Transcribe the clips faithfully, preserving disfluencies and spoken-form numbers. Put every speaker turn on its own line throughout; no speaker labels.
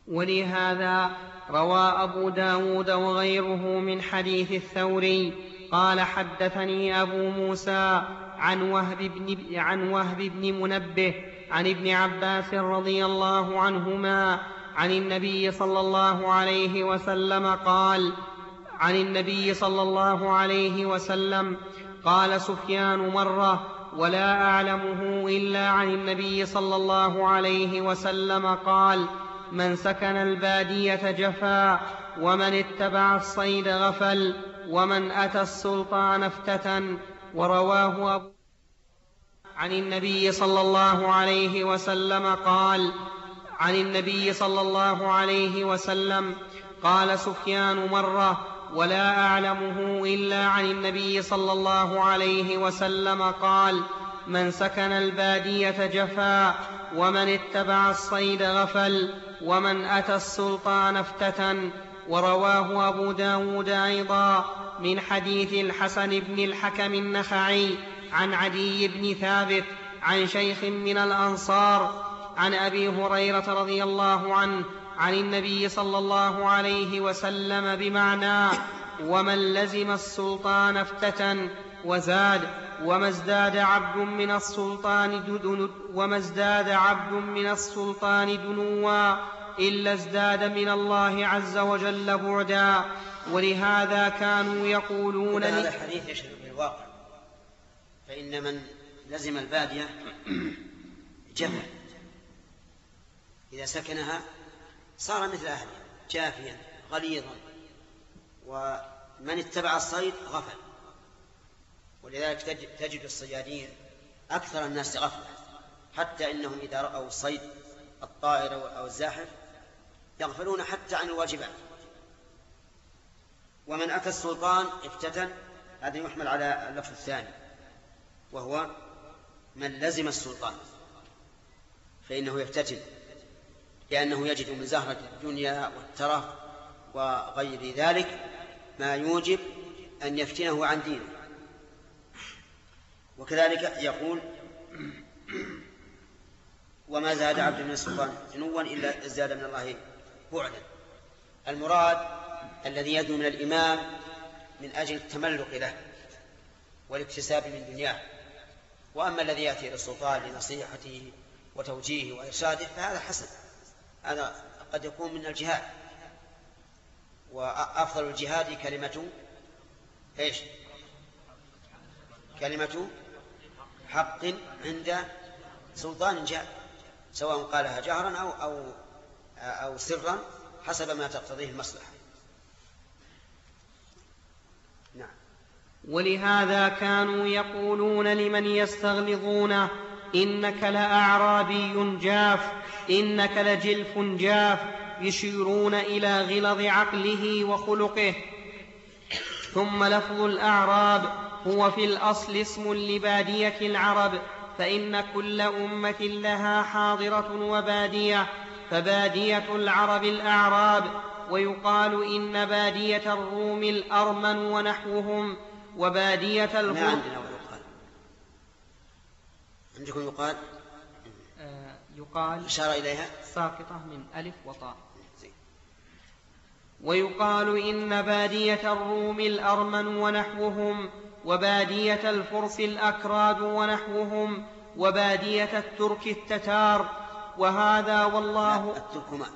ولهذا روى أبو داود وغيره من حديث الثوري قال حدثني أبو موسى عن وهب بن, عن وهب بن منبه عن ابن عباس رضي الله عنهما عن النبي صلى الله عليه وسلم قال عن النبي صلى الله عليه وسلم قال سفيان مرة ولا أعلمه إلا عن النبي صلى الله عليه وسلم قال من سكن البادية جفا ومن اتبع الصيد غفل ومن أتى السلطان افتتن. ورواه أبو عن النبي صلى الله عليه وسلم قال عن النبي صلى الله عليه وسلم قال سفيان مرة ولا أعلمه إلا عن النبي صلى الله عليه وسلم قال من سكن البادية جفا ومن اتبع الصيد غفل ومن أتى السلطان افتتن. ورواه أبو داود أيضا من حديث الحسن بن الحكم النخعي عن عدي بن ثابت عن شيخ من الأنصار عن أبي هريرة رضي الله عنه عن النبي صلى الله عليه وسلم بمعنى ومن لزم السلطان افتتن. وزاد وما ازداد عبد من السلطان دنو وما ازداد عبد من السلطان دنوا إلا ازداد من الله عز وجل بعدا. ولهذا كانوا يقولون
هذا الحديث يشهد بالواقع، فإن من لزم البادية جفا إذا سكنها صار مثل أهله جافيا غليظا، ومن اتبع الصيد غفل. ولذلك تجد الصيادين أكثر الناس غفلة، حتى إنهم إذا رأوا الصيد الطائر أو الزاحف يغفلون حتى عن الواجبات. ومن أتى السلطان افتتن، هذا يحمل على اللفظ الثاني وهو من لزم السلطان فإنه يفتتن، لأنه يجد من زهرة الدنيا والترف وغير ذلك ما يوجب أن يفتنه عن دينه. وكذلك يقول وما زاد عبد من السلطان جنوا إلا ازداد من الله بعدا. المراد الذي يدنو من الإمام من أجل التملق له والاكتساب من دنياه. وأما الذي يأتي إلى السلطان لنصيحته وتوجيهه وإرشاده فهذا حسن، هذا قد يكون من الجهاد. وأفضل الجهاد كلمة إيش؟ كلمة حق عند سلطان جاء، سواء قالها جهرا أو, أو, أو سرا حسب ما تقتضيه المصلحة. نعم.
ولهذا كانوا يقولون لمن يستغلظونه إنك لأعرابي جاف إنك لجلف جاف، يشيرون إلى غلظ عقله وخلقه. ثم لفظ الأعراب هو في الأصل اسم لبادية العرب، فإن كل أمة لها حاضرة وبادية، فبادية العرب الأعراب. ويقال إن بادية الروم الأرمن ونحوهم، وبادية الفرس.
ما عندنا ويقال، عندكم يقال
آه يقال
إشارة إليها
ساقطة من ألف وطاء. ويقال إن بادية الروم الأرمن ونحوهم، وبادية الفرس الأكراد ونحوهم، وبادية الترك التتار. وهذا والله
التركمان،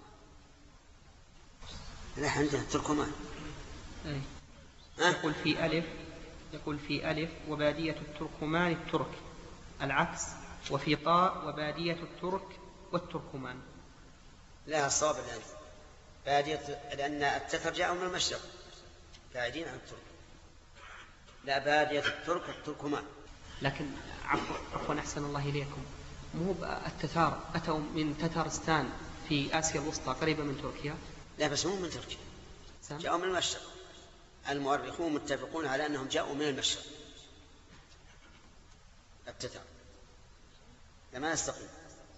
لا عندنا التركمان.
أي. يقول في ألف يقول في ألف وبادية التركمان الترك العكس، وفي طاء وبادية الترك والتركمان.
لا الصواب الآن بادية، لأن التتر جاءوا من المشرق بعيدين عن الترك. لا بادية الترك التركمان.
لكن عفوا عفوا أحسن الله إليكم، مو التتار أتوا من تتارستان في آسيا الوسطى قريبة من تركيا.
لا بس مو من تركيا، جاءوا من المشرق. المؤرخون متفقون على أنهم جاءوا من المشرق. التتار لما نستقيم.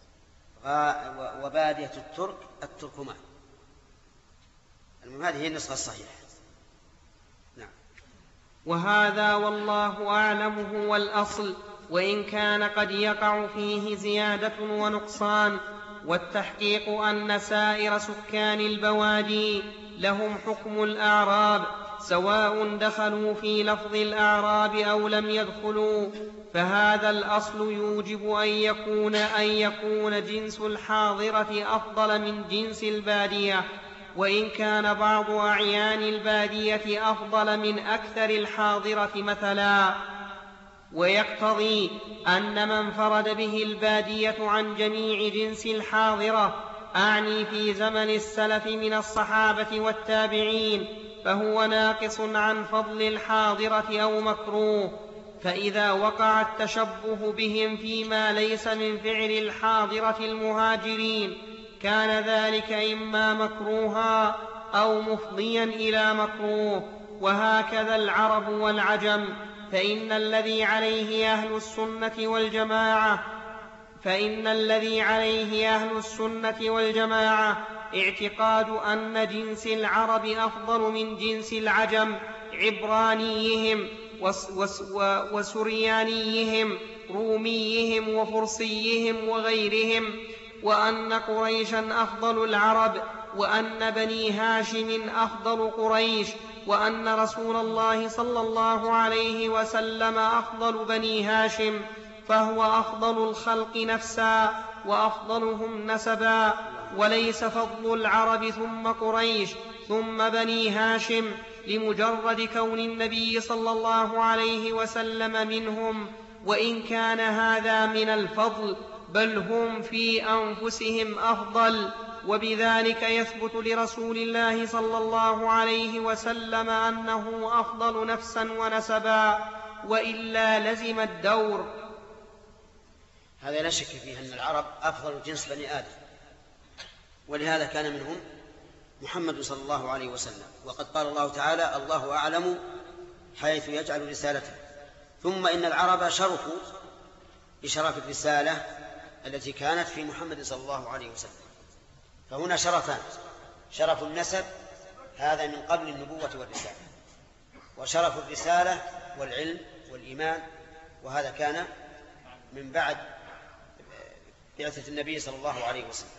وبادية الترك التركمان. المهم هذه هي النسخة الصحيحة. نعم.
وهذا والله أعلم هو الأصل، وإن كان قد يقع فيه زيادة ونقصان. والتحقيق أن سائر سكان البوادي لهم حكم الأعراب سواء دخلوا في لفظ الأعراب أو لم يدخلوا، فهذا الأصل يوجب أن يكون, أن يكون جنس الحاضرة أفضل من جنس البادية، وإن كان بعض أعيان البادية أفضل من أكثر الحاضرة مثلا. ويقتضي أن من فرد به البادية عن جميع جنس الحاضرة، أعني في زمن السلف من الصحابة والتابعين، فهو ناقص عن فضل الحاضرة أو مكروه. فإذا وقع التشبه بهم فيما ليس من فعل الحاضرة المهاجرين كان ذلك إما مكروها أو مفضيا إلى مكروه. وهكذا العرب والعجم، فإن الذي عليه أهل السنة والجماعة فإن الذي عليه أهل السنة والجماعة اعتقاد أن جنس العرب أفضل من جنس العجم، عبرانيهم وسريانيهم، روميهم وفرسيهم وغيرهم، وأن قريشا أفضل العرب، وأن بني هاشم أفضل قريش، وأن رسول الله صلى الله عليه وسلم أفضل بني هاشم، فهو أفضل الخلق نفسا وأفضلهم نسبا، وليس فضل العرب ثم قريش ثم بني هاشم لمجرد كون النبي صلى الله عليه وسلم منهم، وإن كان هذا من الفضل، بل هم في أنفسهم أفضل. وبذلك يثبت لرسول الله صلى الله عليه وسلم أنه أفضل نفسا ونسبا، وإلا لزم الدور.
هذا لا شك فيه أن العرب أفضل جنس بني آدم، ولهذا كان منهم محمد صلى الله عليه وسلم، وقد قال الله تعالى: الله أعلم حيث يجعل رسالته. ثم إن العرب شرفوا بشرف الرسالة التي كانت في محمد صلى الله عليه وسلم، فهنا شرفان: شرف النسب هذا من قبل النبوة والرسالة، وشرف الرسالة والعلم والإيمان، وهذا كان من بعد بعثة النبي صلى الله عليه وسلم.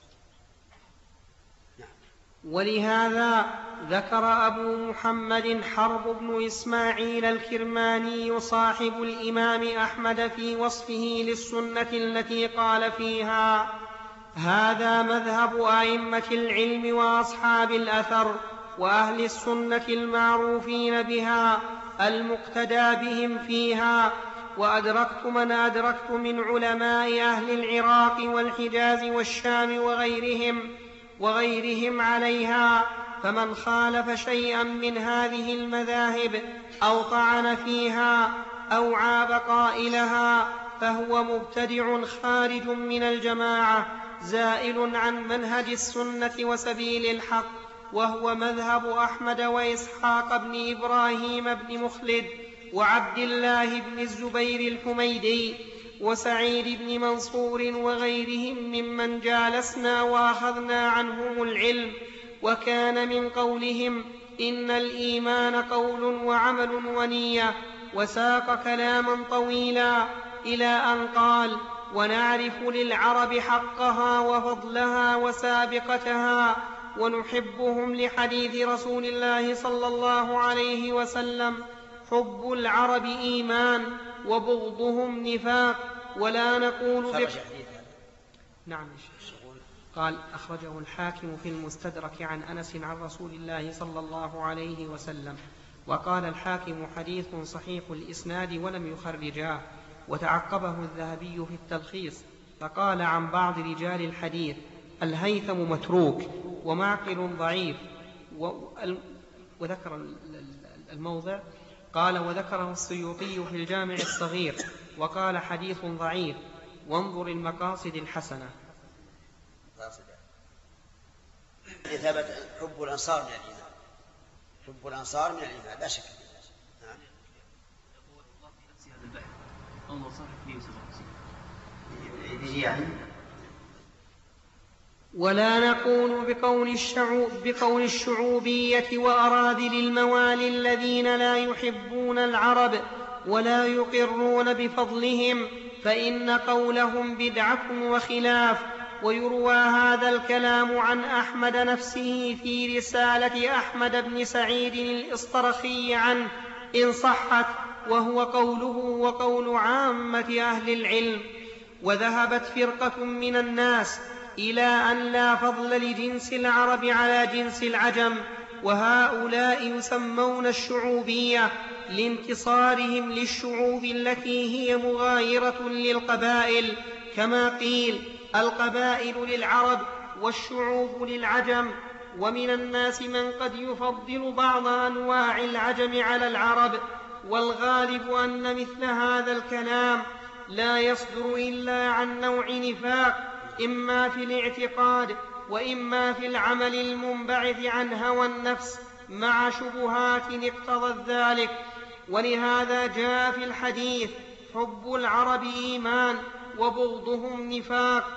نعم.
ولهذا ذكر أبو محمد حرب بن إسماعيل الكرماني صاحب الإمام أحمد في وصفه للسنة التي قال فيها: هذا مذهب أئمة العلم وأصحاب الأثر وأهل السنة المعروفين بها المقتدى بهم فيها. وأدركت من أدركت من علماء أهل العراق والحجاز والشام وغيرهم, وغيرهم عليها، فمن خالف شيئا من هذه المذاهب أو طعن فيها أو عاب قائلها فهو مبتدع خارج من الجماعة، زائل عن منهج السنة وسبيل الحق، وهو مذهب أحمد وإسحاق بن إبراهيم بن مخلد وعبد الله بن الزبير الحميدي وسعيد بن منصور وغيرهم ممن جالسنا وأخذنا عنهم العلم. وكان من قولهم: إن الإيمان قول وعمل ونية، وساق كلاما طويلا إلى أن قال: ونعرف للعرب حقها وفضلها وسابقتها، ونحبهم لحديث رسول الله صلى الله عليه وسلم: حب العرب إيمان وبغضهم نفاق. ولا نقول بك... نعم. قال: أخرجه الحاكم في المستدرك عن أنس عن رسول الله صلى الله عليه وسلم. وقال الحاكم: حديث صحيح الإسناد ولم يخرجاه. وتعقبه الذهبي في التلخيص فقال عن بعض رجال الحديث: الهيثم متروك، ومعقل ضعيف. وذكر الموضع قال: وذكره السيوطي في الجامع الصغير وقال: حديث ضعيف، وانظر المقاصد الحسنة.
ثبت حب الأنصار من الإيمان، حب الأنصار من الإيمان لا شك. نعم. يعني
ولا نقول بقول, الشعوب بقول الشعوبية وأراذل الموالي الذين لا يحبون العرب ولا يقرون بفضلهم، فإن قولهم بدعة وخلاف. ويروى هذا الكلام عن أحمد نفسه في رسالة أحمد بن سعيد الإسطرخي عنه إن صحت، وهو قوله وقول عامة أهل العلم. وذهبت فرقة من الناس إلى أن لا فضل لجنس العرب على جنس العجم، وهؤلاء يسمون الشعوبية لانتصارهم للشعوب التي هي مغايرة للقبائل، كما قيل القبائل للعرب والشعوب للعجم. ومن الناس من قد يفضل بعض أنواع العجم على العرب، والغالب أن مثل هذا الكلام لا يصدر إلا عن نوع نفاق، إما في الاعتقاد وإما في العمل المنبعث عن هوى النفس مع شبهات اقتضت ذلك. ولهذا جاء في الحديث حب العرب إيمان وبغضهم نفاق.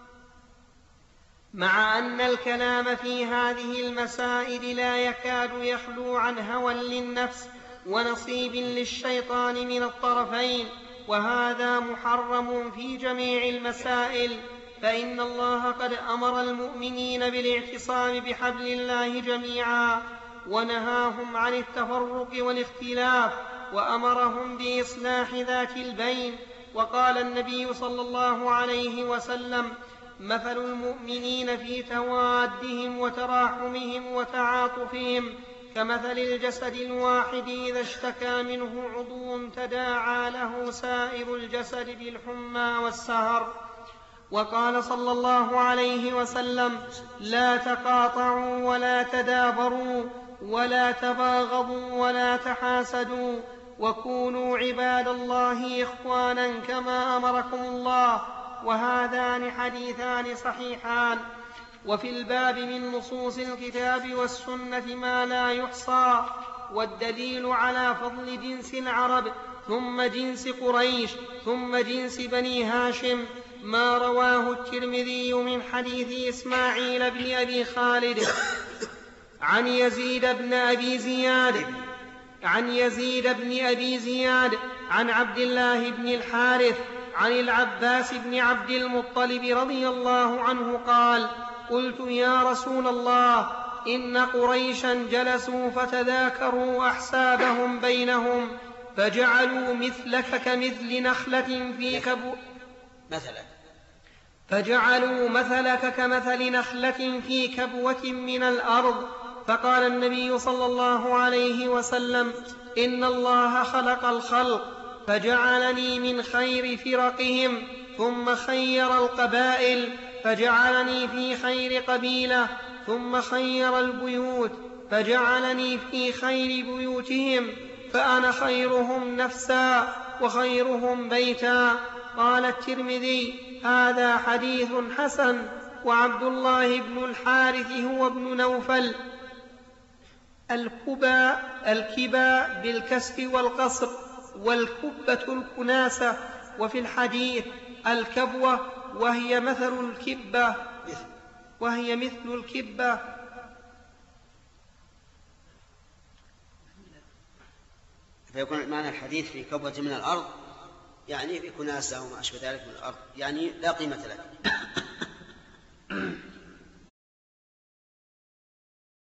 مع أن الكلام في هذه المسائل لا يكاد يخلو عن هوى للنفس ونصيب للشيطان من الطرفين، وهذا محرم في جميع المسائل، فإن الله قد أمر المؤمنين بالاعتصام بحبل الله جميعا، ونهاهم عن التفرق والاختلاف، وأمرهم بإصلاح ذات البين. وقال النبي صلى الله عليه وسلم: مثل المؤمنين في توادهم وتراحمهم وتعاطفهم كمثل الجسد الواحد إذا اشتكى منه عضو تداعى له سائر الجسد بالحمى والسهر. وقال صلى الله عليه وسلم: لا تقاطعوا ولا تدابروا ولا تباغضوا ولا تحاسدوا، وكونوا عباد الله إخوانا كما أمركم الله. وهذان حديثان صحيحان. وفي الباب من نصوص الكتاب والسنة ما لا يحصى، والدليل على فضل جنس العرب ثم جنس قريش ثم جنس بني هاشم ما رواه الترمذي من حديث إسماعيل بن أبي خالد عن يزيد بن أبي زياد عن يزيد بن أبي زياد عن عبد الله بن الحارث عن العباس بن عبد المطلب رضي الله عنه قال: قلت يا رسول الله، إن قريشا جلسوا فتذاكروا أحسابهم بينهم فجعلوا مثلك كمثل نخلة في كبو
مثلا
فجعلوا مثلك كمثل نخلة في كبوة من الأرض. فقال النبي صلى الله عليه وسلم: إن الله خلق الخلق فجعلني من خير فرقهم، ثم خير القبائل فجعلني في خير قبيلة، ثم خير البيوت فجعلني في خير بيوتهم، فأنا خيرهم نفسا وخيرهم بيتا. قال الترمذي: هذا حديث حسن. وعبد الله بن الحارث هو ابن نوفل. الكبى الكبى بالكسر والقصر، والكبة الكناسة. وفي الحديث الكبوة وهي مثل الكبة وهي مثل الكبة
فيكون معنى الحديث في كبوة من الأرض يعني في كناسة وما أشبه ذلك من الأرض، يعني لا قيمة له.